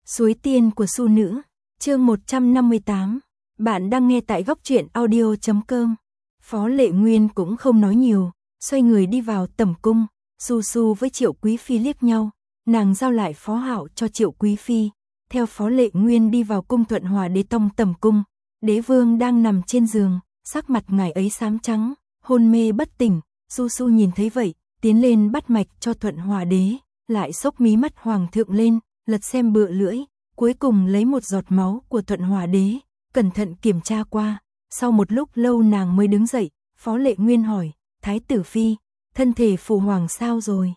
Suối tiên của Su nữ, chương 158. Bạn đang nghe tại góc truyện audio.com. Phó Lệ Nguyên cũng không nói nhiều, xoay người đi vào tẩm cung. Su Su với Triệu Quý Phi liếc nhau, nàng giao lại Phó Hạo cho Triệu Quý Phi. Theo Phó Lệ Nguyên đi vào cung Thuận Hòa Đế tông tẩm cung, đế vương đang nằm trên giường, sắc mặt ngài ấy xám trắng, hôn mê bất tỉnh. Su Su nhìn thấy vậy, tiến lên bắt mạch cho Thuận Hòa Đế, lại xốc mí mắt hoàng thượng lên, lật xem bựa lưỡi, cuối cùng lấy một giọt máu của Thuận Hòa Đế, cẩn thận kiểm tra qua. Sau một lúc lâu nàng mới đứng dậy. Phó Lệ Nguyên hỏi, Thái tử Phi, thân thể phụ hoàng sao rồi?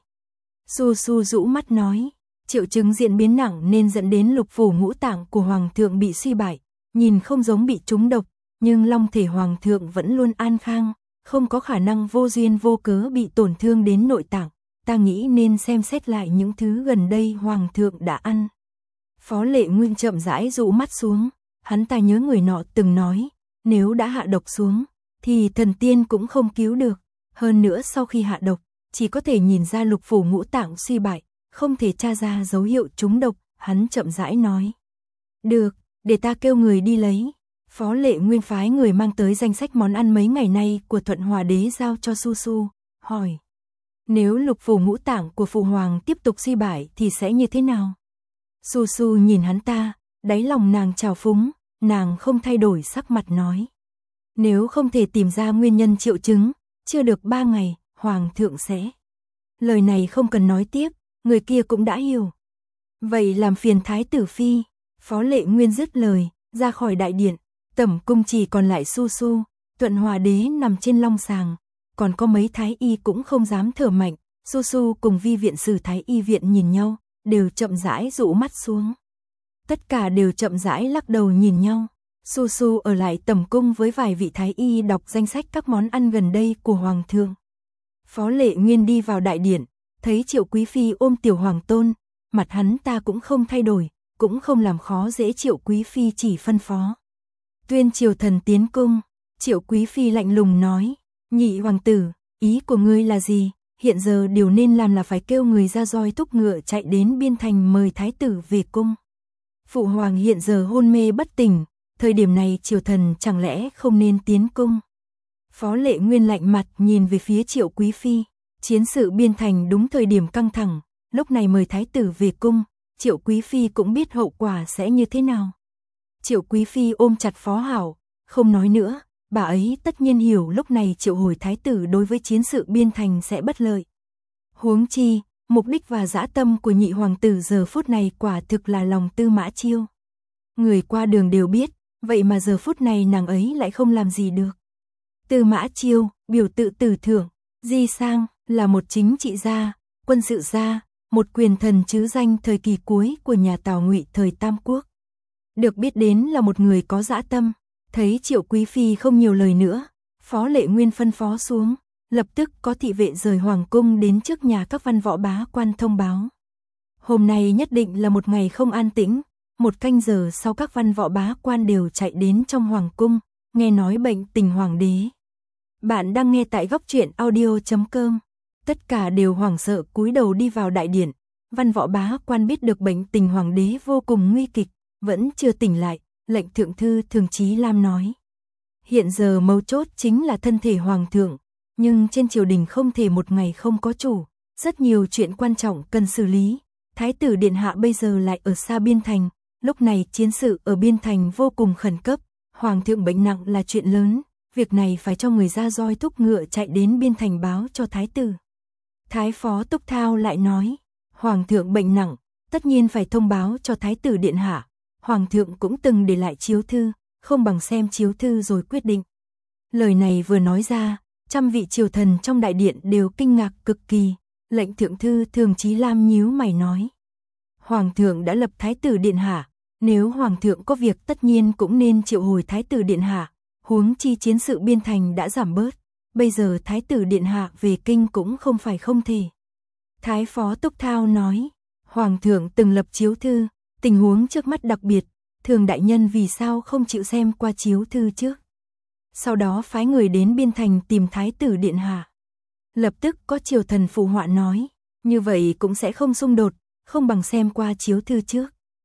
Su Su rũ mắt nói, triệu chứng diễn biến nặng nên dẫn đến lục phủ ngũ tạng của hoàng thượng bị suy bại, nhìn không giống bị trúng độc, nhưng long thể hoàng thượng vẫn luôn an khang, không có khả năng vô duyên vô cớ bị tổn thương đến nội tạng. Ta nghĩ nên xem xét lại những thứ gần đây hoàng thượng đã ăn. Phó Lệ Nguyên chậm rãi dụ mắt xuống, hắn ta nhớ người nọ từng nói, nếu đã hạ độc xuống, thì thần tiên cũng không cứu được. Hơn nữa sau khi hạ độc, chỉ có thể nhìn ra lục phủ ngũ tạng suy bại, không thể tra ra dấu hiệu trúng độc. Hắn chậm rãi nói, được, để ta kêu người đi lấy. Phó Lệ Nguyên phái người mang tới danh sách món ăn mấy ngày nay của Thuận Hòa Đế giao cho Su Su, hỏi, nếu lục phủ ngũ tạng của phụ hoàng tiếp tục suy bại thì sẽ như thế nào? Su Su nhìn hắn ta, đáy lòng nàng trào phúng, nàng không thay đổi sắc mặt nói, nếu không thể tìm ra nguyên nhân triệu chứng, chưa được 3 ngày, hoàng thượng sẽ. Lời này không cần nói tiếp, người kia cũng đã hiểu. Vậy làm phiền Thái tử Phi. Phó Lệ Nguyên dứt lời, ra khỏi đại điện, tẩm cung chỉ còn lại Su Su. Thuận Hòa Đế nằm trên long sàng, còn có mấy thái y cũng không dám thở mạnh. Su Su cùng vi viện sử thái y viện nhìn nhau, đều chậm rãi dụ mắt xuống. Tất cả đều chậm rãi lắc đầu nhìn nhau. Su Su ở lại tẩm cung với vài vị thái y đọc danh sách các món ăn gần đây của hoàng thượng. Phó Lệ Nguyên đi vào đại điện, thấy Triệu Quý Phi ôm tiểu hoàng tôn, mặt hắn ta cũng không thay đổi, cũng không làm khó dễ Triệu Quý Phi, chỉ phân phó, tuyên triều thần tiến cung. Triệu Quý Phi lạnh lùng nói, nhị hoàng tử, ý của ngươi là gì? Hiện giờ điều nên làm là phải kêu người ra roi thúc ngựa chạy đến biên thành mời thái tử về cung. Phụ hoàng hiện giờ hôn mê bất tỉnh, thời điểm này triều thần chẳng lẽ không nên tiến cung? Phó Lệ Nguyên lạnh mặt nhìn về phía Triệu Quý Phi, chiến sự biên thành đúng thời điểm căng thẳng, lúc này mời thái tử về cung, Triệu Quý Phi cũng biết hậu quả sẽ như thế nào. Triệu Quý Phi ôm chặt Phó Hạo, không nói nữa, bà ấy tất nhiên hiểu lúc này triệu hồi thái tử đối với chiến sự biên thành sẽ bất lợi. Huống chi, mục đích và dã tâm của nhị hoàng tử giờ phút này quả thực là lòng Tư Mã Chiêu. Người qua đường đều biết, vậy mà giờ phút này nàng ấy lại không làm gì được. Tư Mã Chiêu, biểu tự tử thưởng, di sang, là một chính trị gia, quân sự gia, một quyền thần trứ danh thời kỳ cuối của nhà Tào Ngụy thời Tam Quốc. Được biết đến là một người có dã tâm. Thấy Triệu Quý Phi không nhiều lời nữa, Phó Lệ Nguyên phân phó xuống, lập tức có thị vệ rời hoàng cung đến trước nhà các văn võ bá quan thông báo. Hôm nay nhất định là một ngày không an tĩnh. Một canh giờ sau các văn võ bá quan đều chạy đến trong hoàng cung, nghe nói bệnh tình hoàng đế. Bạn đang nghe tại góc truyện audio.com. Tất cả đều hoảng sợ cúi đầu đi vào đại điện. Văn võ bá quan biết được bệnh tình hoàng đế vô cùng nguy kịch, vẫn chưa tỉnh lại. Lệnh thượng thư Thường Chí Lam nói, hiện giờ mấu chốt chính là thân thể hoàng thượng, nhưng trên triều đình không thể một ngày không có chủ, rất nhiều chuyện quan trọng cần xử lý. Thái tử điện hạ bây giờ lại ở xa biên thành, lúc này chiến sự ở biên thành vô cùng khẩn cấp, hoàng thượng bệnh nặng là chuyện lớn, việc này phải cho người ra roi thúc ngựa chạy đến biên thành báo cho thái tử. Thái phó Túc Thao lại nói, hoàng thượng bệnh nặng, tất nhiên phải thông báo cho thái tử điện hạ. Hoàng thượng cũng từng để lại chiếu thư, không bằng xem chiếu thư rồi quyết định. Lời này vừa nói ra, trăm vị triều thần trong đại điện đều kinh ngạc cực kỳ. Lệnh thượng thư Thường Chí Lam nhíu mày nói, hoàng thượng đã lập thái tử điện hạ, nếu hoàng thượng có việc tất nhiên cũng nên triệu hồi thái tử điện hạ, huống chi chiến sự biên thành đã giảm bớt, bây giờ thái tử điện hạ về kinh cũng không phải không thể. Thái phó Túc Thao nói, hoàng thượng từng lập chiếu thư, tình huống trước mắt đặc biệt, Thường đại nhân vì sao không chịu xem qua chiếu thư trước? Sau đó phái người đến biên thành tìm thái tử điện hạ. Lập tức có triều thần phụ họa nói, như vậy cũng sẽ không xung đột, không bằng xem qua chiếu thư trước.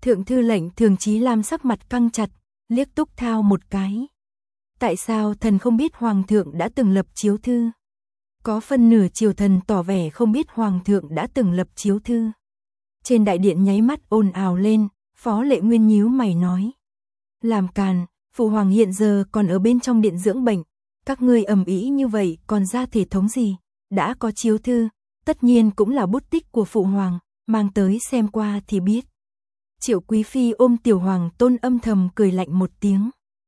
Thượng thư lệnh Thường Chí Lam sắc mặt căng chặt, liếc Túc Thao một cái. Tại sao thần không biết hoàng thượng đã từng lập chiếu thư? Có phân nửa triều thần tỏ vẻ không biết hoàng thượng đã từng lập chiếu thư. Trên đại điện nháy mắt ồn ào lên, Phó Lệ Nguyên nhíu mày nói. Làm càn, phụ hoàng hiện giờ còn ở bên trong điện dưỡng bệnh, các ngươi ầm ĩ như vậy còn ra thể thống gì? Đã có chiếu thư, tất nhiên cũng là bút tích của phụ hoàng, mang tới xem qua thì biết. Triệu Quý Phi ôm Tiểu Hoàng Tôn âm thầm cười lạnh một tiếng.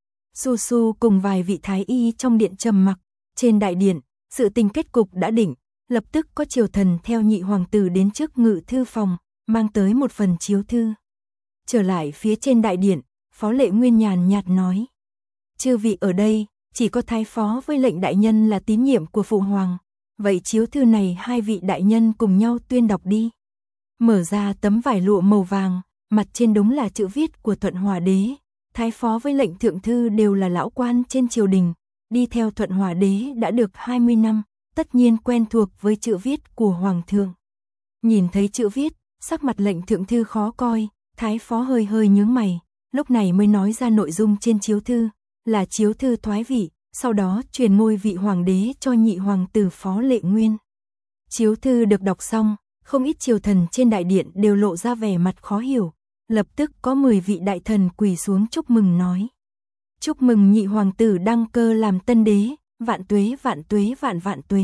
Su Su cùng vài vị thái y trong điện trầm mặc. Trên đại điện, sự tình kết cục đã định, lập tức có triều thần theo nhị hoàng tử đến trước ngự thư phòng, mang tới một phần chiếu thư. Trở lại phía trên đại điện, Phó Lệ Nguyên nhàn nhạt nói. Chư vị ở đây, chỉ có thái phó với lệnh đại nhân là tín nhiệm của phụ hoàng. Vậy chiếu thư này hai vị đại nhân cùng nhau tuyên đọc đi. Mở ra tấm vải lụa màu vàng, mặt trên đúng là chữ viết của Thuận Hòa Đế. Thái phó với lệnh thượng thư đều là lão quan trên triều đình, đi theo Thuận Hòa Đế đã được 20 năm, tất nhiên quen thuộc với chữ viết của hoàng thượng. Nhìn thấy chữ viết, sắc mặt lệnh thượng thư khó coi, thái phó hơi hơi nhướng mày, lúc này mới nói ra nội dung trên chiếu thư, là chiếu thư thoái vị, sau đó truyền ngôi vị hoàng đế cho nhị hoàng tử Phó Lệ Nguyên. Chiếu thư được đọc xong, không ít triều thần trên đại điện đều lộ ra vẻ mặt khó hiểu, lập tức có 10 vị đại thần quỳ xuống chúc mừng nói. Chúc mừng nhị hoàng tử đăng cơ làm tân đế, vạn tuế vạn tuế vạn vạn tuế.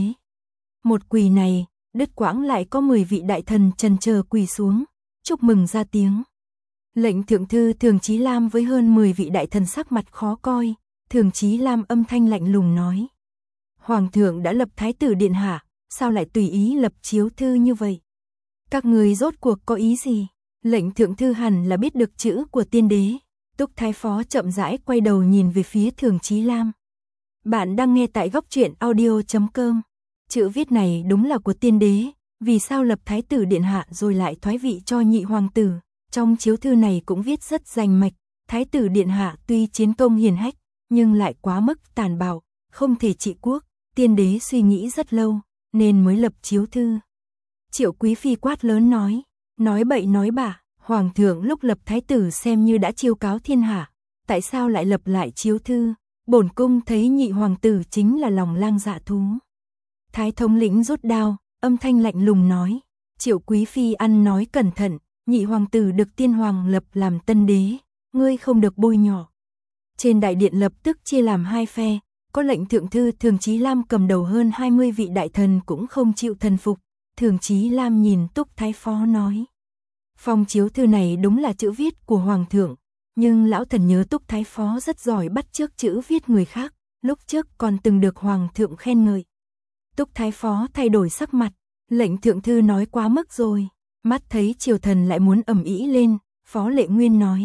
Một quỳ này, đứt quãng lại có 10 vị đại thần chần chờ quỳ xuống, chúc mừng ra tiếng. Lệnh thượng thư Thường Chí Lam với hơn 10 vị đại thần sắc mặt khó coi, Thường Chí Lam âm thanh lạnh lùng nói. Hoàng thượng đã lập thái tử điện hạ, sao lại tùy ý lập chiếu thư như vậy? Các người rốt cuộc có ý gì? Lệnh thượng thư hẳn là biết được chữ của tiên đế. Túc thái phó chậm rãi quay đầu nhìn về phía Thường Chí Lam. Bạn đang nghe tại góc truyện audio.com. Chữ viết này đúng là của tiên đế, vì sao lập thái tử điện hạ rồi lại thoái vị cho nhị hoàng tử? Trong chiếu thư này cũng viết rất rành mạch, thái tử điện hạ tuy chiến công hiển hách, nhưng lại quá mức tàn bạo, không thể trị quốc, tiên đế suy nghĩ rất lâu, nên mới lập chiếu thư. Triệu Quý Phi quát lớn nói bậy nói bạ, hoàng thượng lúc lập thái tử xem như đã chiêu cáo thiên hạ, tại sao lại lập lại chiếu thư? Bổn cung thấy nhị hoàng tử chính là lòng lang dạ thú. Thái thống lĩnh rút đao, âm thanh lạnh lùng nói. Triệu Quý Phi ăn nói cẩn thận, nhị hoàng tử được tiên hoàng lập làm tân đế, ngươi không được bôi nhọ. Trên đại điện lập tức chia làm hai phe, có lệnh thượng thư Thường Chí Lam cầm đầu hơn 20 vị đại thần cũng không chịu thần phục. Thường Chí Lam nhìn Túc thái phó nói. Phong chiếu thư này đúng là chữ viết của hoàng thượng, nhưng lão thần nhớ Túc thái phó rất giỏi bắt chước chữ viết người khác, lúc trước còn từng được hoàng thượng khen ngợi. Túc thái phó thay đổi sắc mặt, lệnh thượng thư nói quá mức rồi, mắt thấy triều thần lại muốn ầm ĩ lên, Phó Lệ Nguyên nói.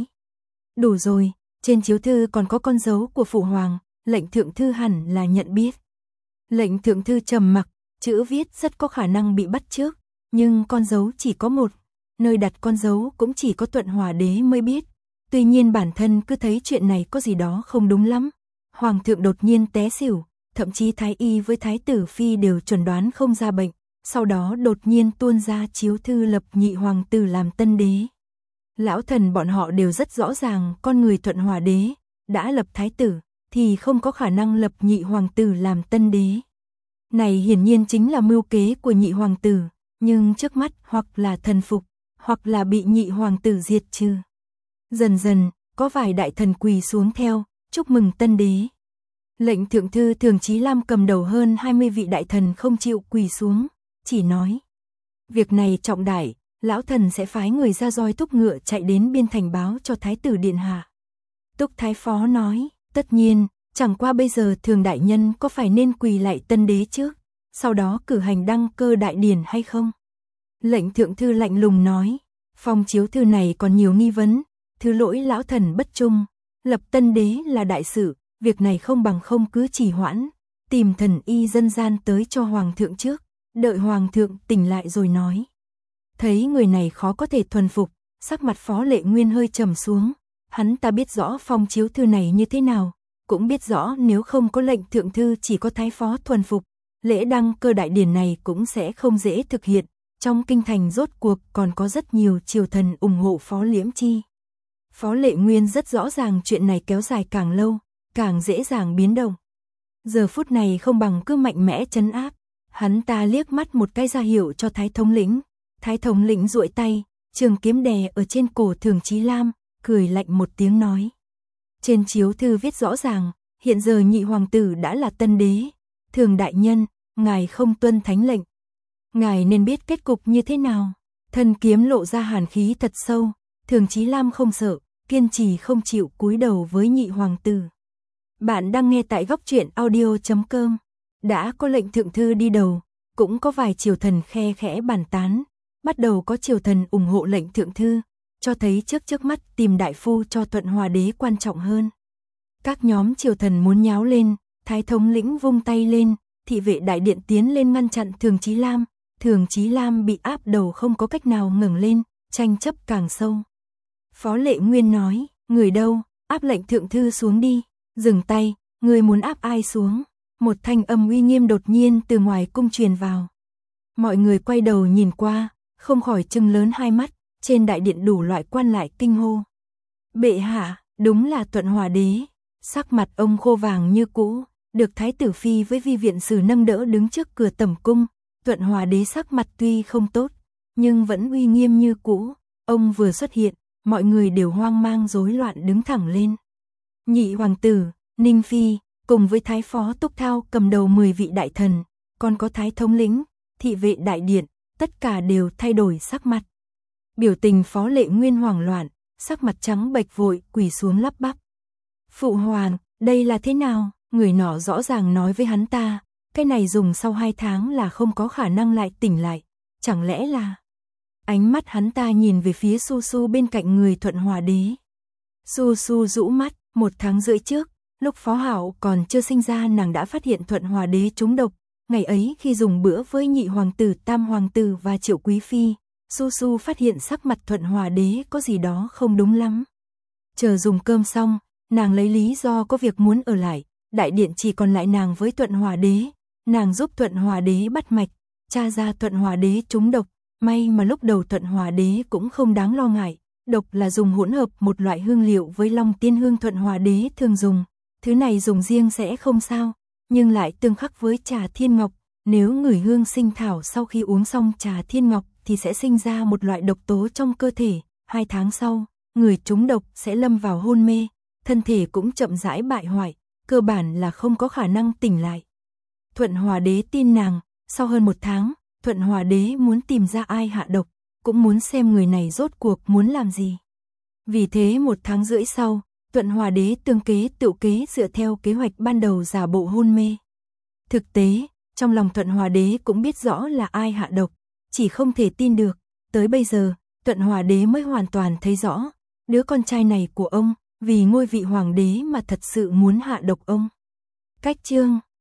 Đủ rồi, trên chiếu thư còn có con dấu của phụ hoàng, lệnh thượng thư hẳn là nhận biết. Lệnh thượng thư trầm mặc, chữ viết rất có khả năng bị bắt chước, nhưng con dấu chỉ có một, nơi đặt con dấu cũng chỉ có Thuận Hòa Đế mới biết. Tuy nhiên bản thân cứ thấy chuyện này có gì đó không đúng lắm. Hoàng thượng đột nhiên té xỉu, thậm chí thái y với thái tử phi đều chuẩn đoán không ra bệnh, sau đó đột nhiên tuôn ra chiếu thư lập nhị hoàng tử làm tân đế. Lão thần bọn họ đều rất rõ ràng con người Thuận Hòa Đế đã lập thái tử thì không có khả năng lập nhị hoàng tử làm tân đế. Này hiển nhiên chính là mưu kế của nhị hoàng tử, nhưng trước mắt hoặc là thần phục, hoặc là bị nhị hoàng tử diệt trừ. Dần dần, có vài đại thần quỳ xuống theo, chúc mừng tân đế. Lệnh thượng thư Thường Chí Lam cầm đầu hơn 20 vị đại thần không chịu quỳ xuống, chỉ nói. Việc này trọng đại, lão thần sẽ phái người ra roi thúc ngựa chạy đến biên thành báo cho thái tử điện hạ. Túc thái phó nói, tất nhiên, chẳng qua bây giờ Thường đại nhân có phải nên quỳ lại tân đế trước, sau đó cử hành đăng cơ đại điển hay không? Lệnh thượng thư lạnh lùng nói, phong chiếu thư này còn nhiều nghi vấn, thứ lỗi lão thần bất trung, lập tân đế là đại sự, việc này không bằng không cứ trì hoãn, tìm thần y dân gian tới cho hoàng thượng trước, đợi hoàng thượng tỉnh lại rồi nói. Thấy người này khó có thể thuần phục, sắc mặt Phó Lệ Nguyên hơi trầm xuống, hắn ta biết rõ phong chiếu thư này như thế nào, cũng biết rõ nếu không có lệnh thượng thư chỉ có thái phó thuần phục, lễ đăng cơ đại điển này cũng sẽ không dễ thực hiện. Trong kinh thành rốt cuộc còn có rất nhiều triều thần ủng hộ Phó Liễm Chi. Phó Lệ Nguyên rất rõ ràng chuyện này kéo dài càng lâu, càng dễ dàng biến động. Giờ phút này không bằng cứ mạnh mẽ trấn áp. Hắn ta liếc mắt một cái ra hiệu cho Thái thống lĩnh. Thái thống lĩnh duỗi tay, trường kiếm đè ở trên cổ Thường Chí Lam, cười lạnh một tiếng nói. Trên chiếu thư viết rõ ràng, hiện giờ nhị hoàng tử đã là tân đế. Thường đại nhân, ngài không tuân thánh lệnh. Ngài nên biết kết cục như thế nào. Thân kiếm lộ ra hàn khí thật sâu, Thường Chí Lam không sợ, kiên trì không chịu cúi đầu với nhị hoàng tử. Bạn đang nghe tại góc truyện audio.com. Đã có lệnh thượng thư đi đầu, cũng có vài triều thần khe khẽ bàn tán. Bắt đầu có triều thần ủng hộ lệnh thượng thư, cho thấy trước mắt tìm đại phu cho Thuận Hòa đế quan trọng hơn. Các nhóm triều thần muốn nháo lên, Thái thống lĩnh vung tay lên, thị vệ đại điện tiến lên ngăn chặn Thường Chí Lam. Thường Chí Lam bị áp đầu không có cách nào ngẩng lên, tranh chấp càng sâu. Phó Lệ Nguyên nói, người đâu, áp lệnh thượng thư xuống đi. Dừng tay, người muốn áp ai xuống? Một thanh âm uy nghiêm đột nhiên từ ngoài cung truyền vào. Mọi người quay đầu nhìn qua, không khỏi trừng lớn hai mắt, trên đại điện đủ loại quan lại kinh hô. Bệ hạ, đúng là Thuận Hòa đế. Sắc mặt ông khô vàng như cũ, được thái tử phi với vi viện sử nâng đỡ đứng trước cửa tẩm cung. Thuận Hòa đế sắc mặt tuy không tốt, nhưng vẫn uy nghiêm như cũ. Ông vừa xuất hiện, mọi người đều hoang mang rối loạn đứng thẳng lên. Nhị hoàng tử, Ninh phi, cùng với thái phó Túc Thao cầm đầu 10 vị đại thần, còn có thái thống lĩnh, thị vệ đại điện, tất cả đều thay đổi sắc mặt. Biểu tình Phó Lệ Nguyên hoảng loạn, sắc mặt trắng bệch vội quỳ xuống lắp bắp. Phụ hoàng, đây là thế nào? Người nọ rõ ràng nói với hắn ta, cái này dùng sau 2 tháng là không có khả năng lại tỉnh lại, chẳng lẽ là... Ánh mắt hắn ta nhìn về phía Su Su bên cạnh người Thuận Hòa đế. Su Su rũ mắt, 1 tháng rưỡi trước, lúc Phó Hạo còn chưa sinh ra nàng đã phát hiện Thuận Hòa đế trúng độc. Ngày ấy khi dùng bữa với nhị hoàng tử, tam hoàng tử và Triệu quý phi, Su Su phát hiện sắc mặt Thuận Hòa đế có gì đó không đúng lắm. Chờ dùng cơm xong, nàng lấy lý do có việc muốn ở lại, đại điện chỉ còn lại nàng với Thuận Hòa đế. Nàng giúp Thuận Hòa đế bắt mạch, tra ra Thuận Hòa đế trúng độc. May mà lúc đầu Thuận Hòa đế cũng không đáng lo ngại, độc là dùng hỗn hợp một loại hương liệu với long tiên hương Thuận Hòa đế thường dùng. Thứ này dùng riêng sẽ không sao, nhưng lại tương khắc với trà thiên ngọc. Nếu ngửi hương sinh thảo sau khi uống xong trà thiên ngọc thì sẽ sinh ra một loại độc tố trong cơ thể. 2 tháng sau, người trúng độc sẽ lâm vào hôn mê, thân thể cũng chậm rãi bại hoại, cơ bản là không có khả năng tỉnh lại. Thuận Hòa đế tin nàng, sau hơn 1 tháng, Thuận Hòa đế muốn tìm ra ai hạ độc, cũng muốn xem người này rốt cuộc muốn làm gì. Vì thế 1 tháng rưỡi sau, Thuận Hòa đế tương kế tự kế dựa theo kế hoạch ban đầu giả bộ hôn mê. Thực tế, trong lòng Thuận Hòa đế cũng biết rõ là ai hạ độc, chỉ không thể tin được. Tới bây giờ, Thuận Hòa đế mới hoàn toàn thấy rõ, đứa con trai này của ông, vì ngôi vị hoàng đế mà thật sự muốn hạ độc ông. Cách chương